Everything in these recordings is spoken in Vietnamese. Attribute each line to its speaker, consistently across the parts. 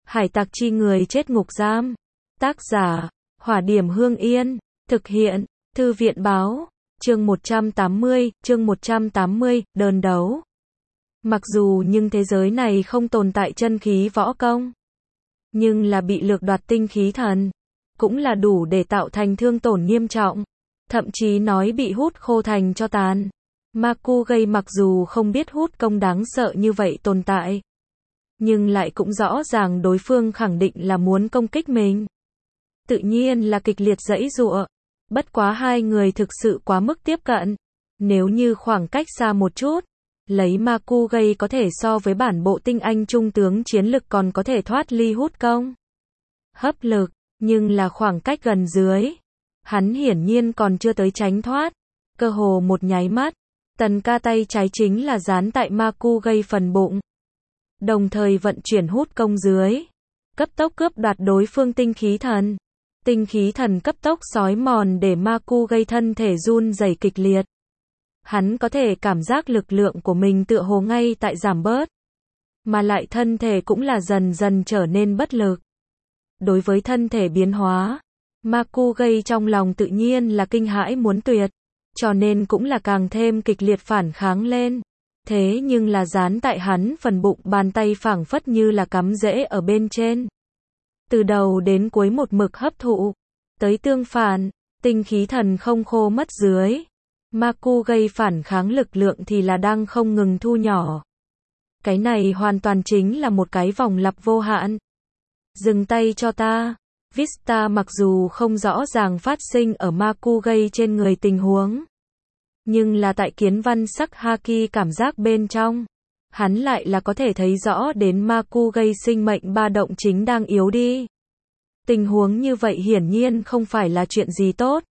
Speaker 1: Hải tặc chi người chết ngục giam. Tác giả, Hỏa Điểm Hương Yên. Thực hiện, Thư viện báo. Chương 180, đơn đấu. Mặc dù nhưng thế giới này không tồn tại chân khí võ công, nhưng là bị lược đoạt tinh khí thần, cũng là đủ để tạo thành thương tổn nghiêm trọng, thậm chí nói bị hút khô thành tro tàn. Makugay mặc dù không biết hút công đáng sợ như vậy tồn tại, nhưng lại cũng rõ ràng đối phương khẳng định là muốn công kích mình. Tự nhiên là kịch liệt giãy giụa. Bất quá hai người thực sự quá mức tiếp cận. Nếu như khoảng cách xa một chút, lấy Makugay có thể so với bản bộ tinh anh trung tướng chiến lực còn có thể thoát ly hút công hấp lực, nhưng là khoảng cách gần dưới, hắn hiển nhiên còn chưa tới tránh thoát. Cơ hồ một nháy mắt, Tần Ca tay trái chính là dán tại Makugay phần bụng, đồng thời vận chuyển hút công dưới, cấp tốc cướp đoạt đối phương tinh khí thần. Tinh khí thần cấp tốc xói mòn để Makugay thân thể run rẩy kịch liệt. Hắn có thể cảm giác lực lượng của mình tựa hồ ngay tại giảm bớt, mà lại thân thể cũng là dần dần trở nên bất lực. Đối với thân thể biến hóa, Makugay trong lòng tự nhiên là kinh hãi muốn tuyệt, cho nên cũng là càng thêm kịch liệt phản kháng lên. Thế nhưng là dán tại hắn phần bụng bàn tay phảng phất như là cắm rễ ở bên trên, từ đầu đến cuối một mực hấp thụ. Tới tương phản, tinh khí thần không khô mất dưới, Makugay phản kháng lực lượng thì là đang không ngừng thu nhỏ. Cái này hoàn toàn chính là một cái vòng lặp vô hạn. Dừng tay cho ta. Vista mặc dù không rõ ràng phát sinh ở Makugay trên người tình huống, nhưng là tại kiến văn sắc haki cảm giác bên trong, hắn lại là có thể thấy rõ đến Makugay sinh mệnh ba động chính đang yếu đi. Tình huống như vậy hiển nhiên không phải là chuyện gì tốt.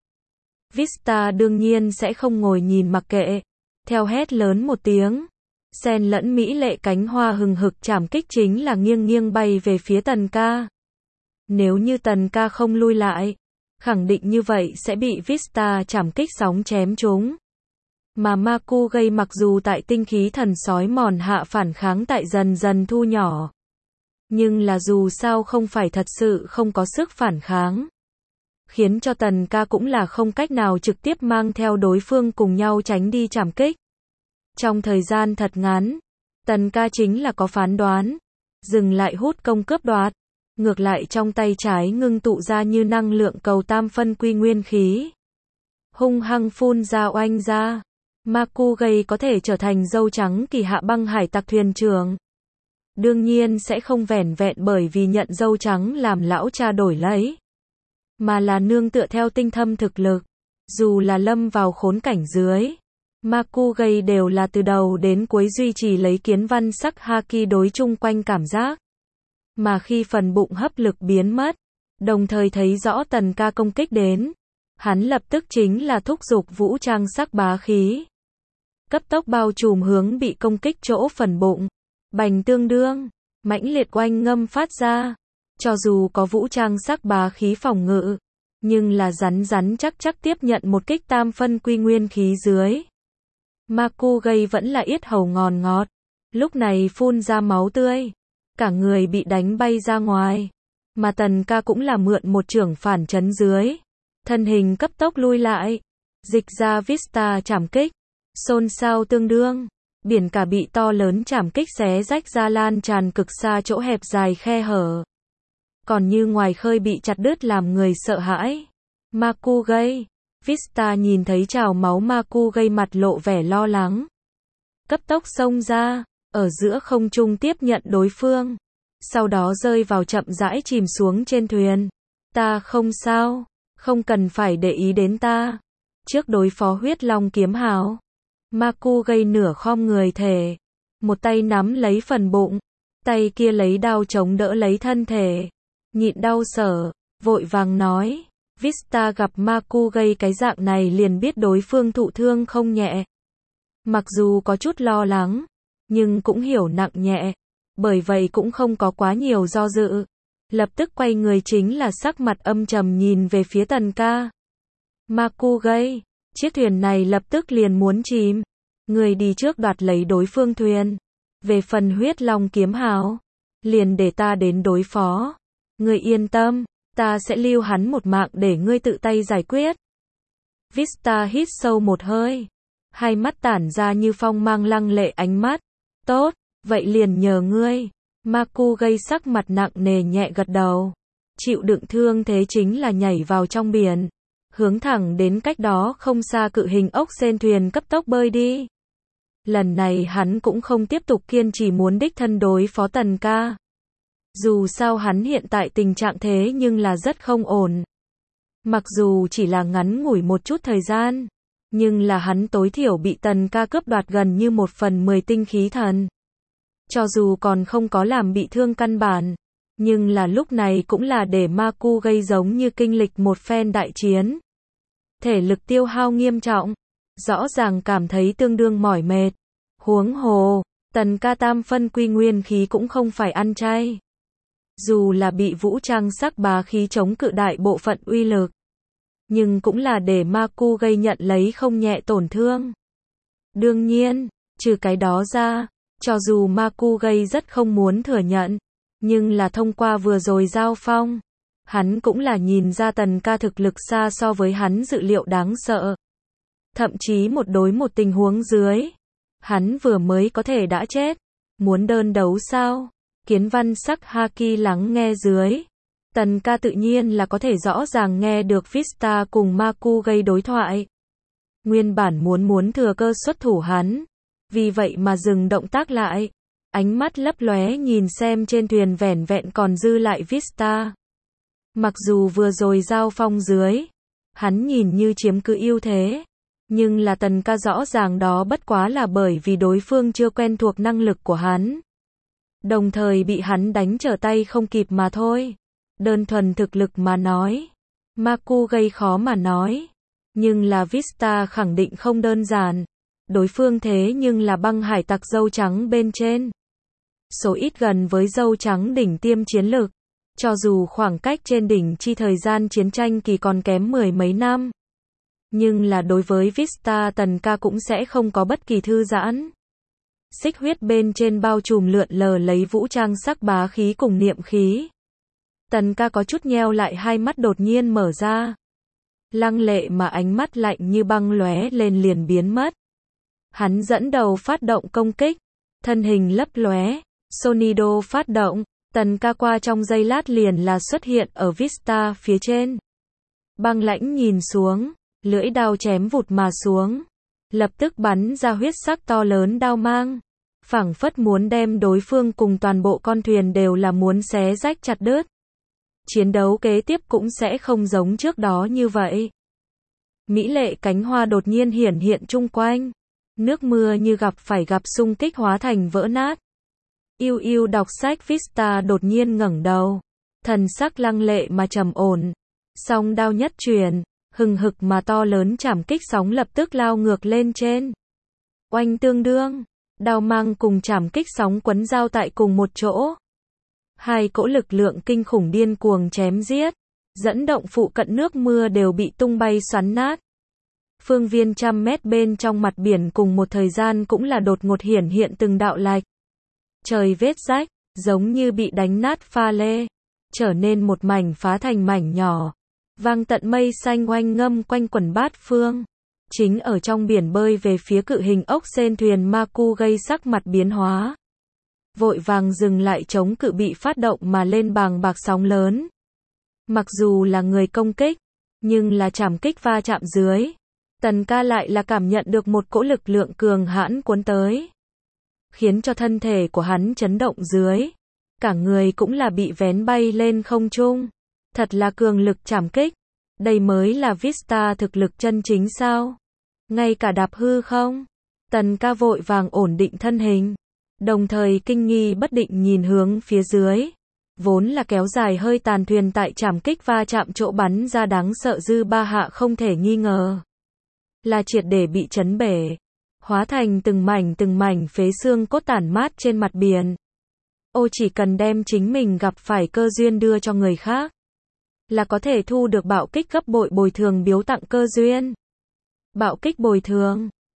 Speaker 1: Vista đương nhiên sẽ không ngồi nhìn mặc kệ. Theo hét lớn một tiếng, xen lẫn mỹ lệ cánh hoa hừng hực chảm kích chính là nghiêng nghiêng bay về phía Tần Ca. Nếu như Tần Ca không lui lại, khẳng định như vậy sẽ bị Vista chảm kích sóng chém trúng. Mà Makugay mặc dù tại tinh khí thần sói mòn hạ phản kháng tại dần dần thu nhỏ, nhưng là dù sao không phải thật sự không có sức phản kháng, khiến cho Tần Ca cũng là không cách nào trực tiếp mang theo đối phương cùng nhau tránh đi chảm kích. Trong thời gian thật ngắn, Tần Ca chính là có phán đoán, dừng lại hút công cướp đoạt, ngược lại trong tay trái ngưng tụ ra như năng lượng cầu tam phân quy nguyên khí, hung hăng phun ra oanh ra. Makugay có thể trở thành dâu trắng kỳ hạ băng hải tặc thuyền trưởng, đương nhiên sẽ không vẻn vẹn bởi vì nhận dâu trắng làm lão cha đổi lấy, mà là nương tựa theo tinh thâm thực lực. Dù là lâm vào khốn cảnh dưới, Makugay đều là từ đầu đến cuối duy trì lấy kiến văn sắc haki đối chung quanh cảm giác. Mà khi phần bụng hấp lực biến mất, đồng thời thấy rõ Tần Ca công kích đến, hắn lập tức chính là thúc giục vũ trang sắc bá khí, cấp tốc bao trùm hướng bị công kích chỗ phần bụng. Bành tương đương, mãnh liệt oanh ngâm phát ra. Cho dù có vũ trang sắc bá khí phòng ngự, nhưng là rắn rắn chắc chắc tiếp nhận một kích tam phân quy nguyên khí dưới. Makugay vẫn là yết hầu ngòn ngọt, lúc này phun ra máu tươi, cả người bị đánh bay ra ngoài. Mà Tần Ca cũng là mượn một chưởng phản chấn dưới, thân hình cấp tốc lui lại, dịch ra Vista chảm kích, xôn xao tương đương. Biển cả bị to lớn chảm kích xé rách ra lan tràn cực xa chỗ hẹp dài khe hở. Còn như ngoài khơi bị chặt đứt làm người sợ hãi. Makugay, Vista nhìn thấy trào máu Makugay mặt lộ vẻ lo lắng, cấp tốc xông ra, ở giữa không trung tiếp nhận đối phương, sau đó rơi vào chậm rãi chìm xuống trên thuyền. Ta không sao, không cần phải để ý đến ta. Trước đối phó huyết long kiếm hào, Makugay nửa khom người thể, một tay nắm lấy phần bụng, tay kia lấy đao chống đỡ lấy thân thể, nhịn đau sở, vội vàng nói. Vista gặp Makugay cái dạng này liền biết đối phương thụ thương không nhẹ. Mặc dù có chút lo lắng, nhưng cũng hiểu nặng nhẹ, bởi vậy cũng không có quá nhiều do dự. Lập tức quay người chính là sắc mặt âm trầm nhìn về phía Tần Ca. Makugay, chiếc thuyền này lập tức liền muốn chìm. Người đi trước đoạt lấy đối phương thuyền. Về phần huyết long kiếm hào, liền để ta đến đối phó. Ngươi yên tâm, ta sẽ lưu hắn một mạng để ngươi tự tay giải quyết. Vista hít sâu một hơi. Hai mắt tản ra như phong mang lăng lệ ánh mắt. Tốt, vậy liền nhờ ngươi. Maku gây sắc mặt nặng nề nhẹ gật đầu. Chịu đựng thương thế chính là nhảy vào trong biển. Hướng thẳng đến cách đó không xa cự hình ốc sên thuyền cấp tốc bơi đi. Lần này hắn cũng không tiếp tục kiên trì muốn đích thân đối phó Tần ca. Dù sao hắn hiện tại tình trạng thế nhưng là rất không ổn. Mặc dù chỉ là ngắn ngủi một chút thời gian, nhưng là hắn tối thiểu bị Tần ca cướp đoạt gần như 1/10 tinh khí thần. Cho dù còn không có làm bị thương căn bản, nhưng là lúc này cũng là để Maku gây giống như kinh lịch một phen đại chiến. Thể lực tiêu hao nghiêm trọng, rõ ràng cảm thấy tương đương mỏi mệt. Huống hồ, Tần ca tam phân quy nguyên khí cũng không phải ăn chay. Dù là bị vũ trang sắc bá khí chống cự đại bộ phận uy lực, nhưng cũng là để Maku gây nhận lấy không nhẹ tổn thương. Đương nhiên, trừ cái đó ra, cho dù Maku gây rất không muốn thừa nhận, nhưng là thông qua vừa rồi giao phong, hắn cũng là nhìn ra Tần ca thực lực xa so với hắn dự liệu đáng sợ. Thậm chí một đối một tình huống dưới, hắn vừa mới có thể đã chết. Muốn đơn đấu sao? Kiến văn sắc haki lắng nghe dưới. Tần ca tự nhiên là có thể rõ ràng nghe được Vista cùng Maku gây đối thoại. Nguyên bản muốn thừa cơ xuất thủ hắn. Vì vậy mà dừng động tác lại. Ánh mắt lấp lóe nhìn xem trên thuyền vẻn vẹn còn dư lại Vista. Mặc dù vừa rồi giao phong dưới, hắn nhìn như chiếm cứ ưu thế. Nhưng là Tần ca rõ ràng đó bất quá là bởi vì đối phương chưa quen thuộc năng lực của hắn. Đồng thời bị hắn đánh trở tay không kịp mà thôi. Đơn thuần thực lực mà nói, Maku gây khó mà nói. Nhưng là Vista khẳng định không đơn giản. Đối phương thế nhưng là băng hải tặc dâu trắng bên trên. Số ít gần với dâu trắng đỉnh tiêm chiến lực. Cho dù khoảng cách trên đỉnh chi thời gian chiến tranh kỳ còn kém 10 mấy năm. Nhưng là đối với Vista Tần ca cũng sẽ không có bất kỳ thư giãn. Xích huyết bên trên bao trùm lượn lờ lấy vũ trang sắc bá khí cùng niệm khí. Tần ca có chút nheo lại hai mắt đột nhiên mở ra. Lăng lệ mà ánh mắt lạnh như băng lóe lên liền biến mất. Hắn dẫn đầu phát động công kích. Thân hình lấp lóe. Sonido phát động. Tần ca qua trong giây lát liền là xuất hiện ở Vista phía trên. Băng lãnh nhìn xuống. Lưỡi đao chém vụt mà xuống. Lập tức bắn ra huyết sắc to lớn đao mang. Phảng phất muốn đem đối phương cùng toàn bộ con thuyền đều là muốn xé rách chặt đứt. Chiến đấu kế tiếp cũng sẽ không giống trước đó như vậy. Mỹ lệ cánh hoa đột nhiên hiển hiện chung quanh. Nước mưa như gặp xung kích hóa thành vỡ nát. Yêu yêu đọc sách Vista đột nhiên ngẩng đầu. Thần sắc lăng lệ mà trầm ổn. Song đao nhất truyền. Hừng hực mà to lớn chảm kích sóng lập tức lao ngược lên trên. Oanh tương đương, đao mang cùng chảm kích sóng quấn giao tại cùng một chỗ. Hai cỗ lực lượng kinh khủng điên cuồng chém giết, dẫn động phụ cận nước mưa đều bị tung bay xoắn nát. Phương viên 100 mét bên trong mặt biển cùng một thời gian cũng là đột ngột hiển hiện từng đạo lạch. Trời vết rách, giống như bị đánh nát pha lê, trở nên một mảnh phá thành mảnh nhỏ. Vang tận mây xanh oanh ngâm quanh quần bát phương. Chính ở trong biển bơi về phía cự hình ốc sên thuyền Maku gây sắc mặt biến hóa. Vội vàng dừng lại chống cự bị phát động mà lên bàng bạc sóng lớn. Mặc dù là người công kích, nhưng là chảm kích va chạm dưới. Tần ca lại là cảm nhận được một cỗ lực lượng cường hãn cuốn tới. Khiến cho thân thể của hắn chấn động dưới. Cả người cũng là bị vén bay lên không trung. Thật là cường lực chảm kích. Đây mới là Vista thực lực chân chính sao? Ngay cả đạp hư không? Tần ca vội vàng ổn định thân hình. Đồng thời kinh nghi bất định nhìn hướng phía dưới. Vốn là kéo dài hơi tàn thuyền tại chảm kích va chạm chỗ bắn ra đáng sợ dư ba hạ không thể nghi ngờ. Là triệt để bị chấn bể. Hóa thành từng mảnh phế xương cốt tản mát trên mặt biển. Ô chỉ cần đem chính mình gặp phải cơ duyên đưa cho người khác. Là có thể thu được bạo kích gấp bội bồi thường biếu tặng cơ duyên. Bạo kích bồi thường.